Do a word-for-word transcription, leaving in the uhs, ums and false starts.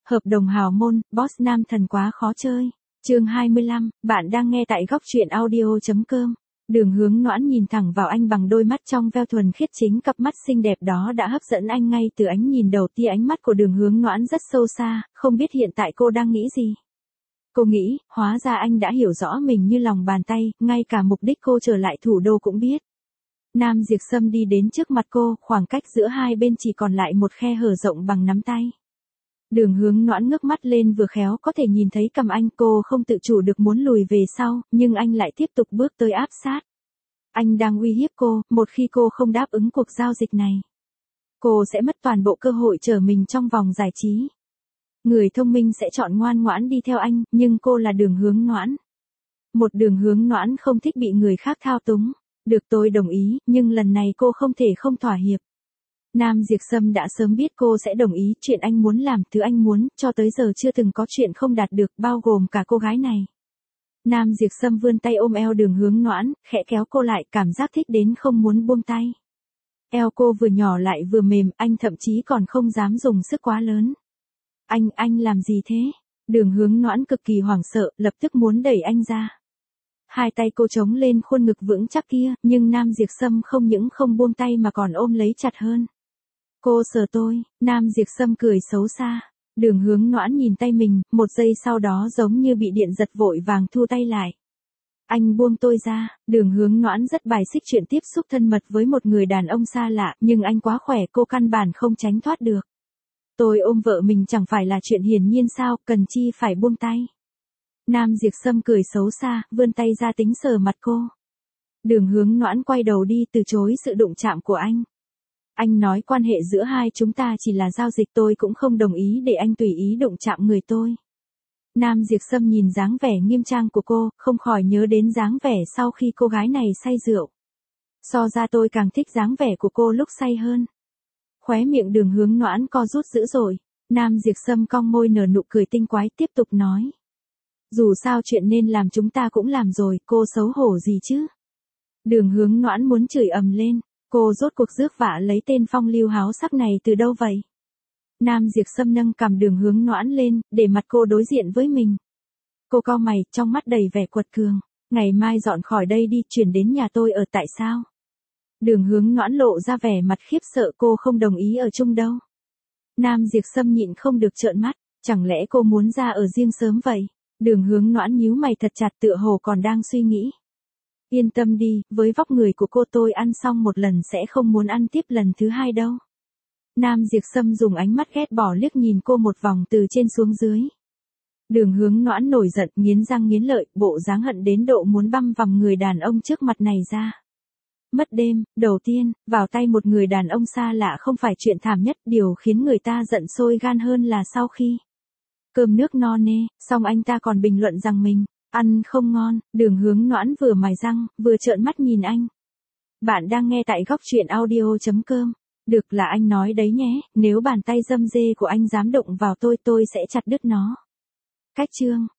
Hợp đồng hào môn, boss nam thần quá khó chơi. Chương hai mươi lăm, bạn đang nghe tại góc truyện audio chấm com. Đường Hướng Noãn nhìn thẳng vào anh bằng đôi mắt trong veo thuần khiết, chính cặp mắt xinh đẹp đó đã hấp dẫn anh ngay từ ánh nhìn đầu tiên. Ánh mắt của Đường Hướng Noãn rất sâu xa, không biết hiện tại cô đang nghĩ gì. Cô nghĩ, hóa ra anh đã hiểu rõ mình như lòng bàn tay, ngay cả mục đích cô trở lại thủ đô cũng biết. Nam Diệp Sâm đi đến trước mặt cô, khoảng cách giữa hai bên chỉ còn lại một khe hở rộng bằng nắm tay. Đường Hướng Noãn ngước mắt lên, vừa khéo có thể nhìn thấy cằm anh. Cô không tự chủ được muốn lùi về sau, nhưng anh lại tiếp tục bước tới áp sát. Anh đang uy hiếp cô, một khi cô không đáp ứng cuộc giao dịch này, cô sẽ mất toàn bộ cơ hội trở mình trong vòng giải trí. Người thông minh sẽ chọn ngoan ngoãn đi theo anh, nhưng cô là Đường Hướng Noãn. Một Đường Hướng Noãn không thích bị người khác thao túng. Được, tôi đồng ý, nhưng lần này cô không thể không thỏa hiệp. Nam Diệp Sâm đã sớm biết cô sẽ đồng ý. Chuyện anh muốn làm, thứ anh muốn, cho tới giờ chưa từng có chuyện không đạt được, bao gồm cả cô gái này. Nam Diệp Sâm vươn tay ôm eo Đường Hướng Noãn, khẽ kéo cô lại, cảm giác thích đến không muốn buông tay. Eo cô vừa nhỏ lại vừa mềm, anh thậm chí còn không dám dùng sức quá lớn. Anh, anh làm gì thế? Đường Hướng Noãn cực kỳ hoảng sợ, lập tức muốn đẩy anh ra. Hai tay cô chống lên khuôn ngực vững chắc kia, nhưng Nam Diệp Sâm không những không buông tay mà còn ôm lấy chặt hơn. Cô sờ tôi. Nam Diệp Sâm cười xấu xa. Đường Hướng Noãn nhìn tay mình, một giây sau đó giống như bị điện giật, vội vàng thu tay lại. Anh buông tôi ra. Đường Hướng Noãn rất bài xích chuyện tiếp xúc thân mật với một người đàn ông xa lạ, nhưng anh quá khỏe, cô căn bản không tránh thoát được. Tôi ôm vợ mình chẳng phải là chuyện hiển nhiên sao, cần chi phải buông tay. Nam Diệp Sâm cười xấu xa, vươn tay ra tính sờ mặt cô. Đường Hướng Noãn quay đầu đi, từ chối sự đụng chạm của anh. Anh nói quan hệ giữa hai chúng ta chỉ là giao dịch, tôi cũng không đồng ý để anh tùy ý đụng chạm người tôi. Nam Diệp Sâm nhìn dáng vẻ nghiêm trang của cô, không khỏi nhớ đến dáng vẻ sau khi cô gái này say rượu. So ra tôi càng thích dáng vẻ của cô lúc say hơn. Khóe miệng Đường Hướng Noãn co rút dữ dội. Nam Diệp Sâm cong môi nở nụ cười tinh quái, tiếp tục nói. Dù sao chuyện nên làm chúng ta cũng làm rồi, cô xấu hổ gì chứ? Đường Hướng Noãn muốn chửi ầm lên, cô rốt cuộc rước vả lấy tên phong lưu háo sắc này từ đâu vậy? Nam Diệp Sâm nâng cằm Đường Hướng Noãn lên, để mặt cô đối diện với mình. Cô cau mày, trong mắt đầy vẻ quật cường. Ngày mai dọn khỏi đây đi, chuyển đến nhà tôi ở, tại sao? Đường Hướng Noãn lộ ra vẻ mặt khiếp sợ, cô không đồng ý ở chung đâu. Nam Diệp Sâm nhịn không được trợn mắt, chẳng lẽ cô muốn ra ở riêng sớm vậy? Đường Hướng Noãn nhíu mày thật chặt, tựa hồ còn đang suy nghĩ. Yên tâm đi, với vóc người của cô tôi ăn xong một lần sẽ không muốn ăn tiếp lần thứ hai đâu. Nam Diệp Sâm dùng ánh mắt ghét bỏ liếc nhìn cô một vòng từ trên xuống dưới. Đường Hướng Noãn nổi giận, nghiến răng nghiến lợi, bộ dáng hận đến độ muốn băm vằm người đàn ông trước mặt này ra. Mất đêm, đầu tiên, vào tay một người đàn ông xa lạ không phải chuyện thảm nhất, điều khiến người ta giận sôi gan hơn là sau khi cơm nước no nê, xong anh ta còn bình luận rằng mình ăn không ngon. Đường Hướng Noãn vừa mài răng, vừa trợn mắt nhìn anh. Bạn đang nghe tại góc truyện audio chấm com. Được, là anh nói đấy nhé, nếu bàn tay dâm dê của anh dám động vào tôi, tôi sẽ chặt đứt nó. Cách chương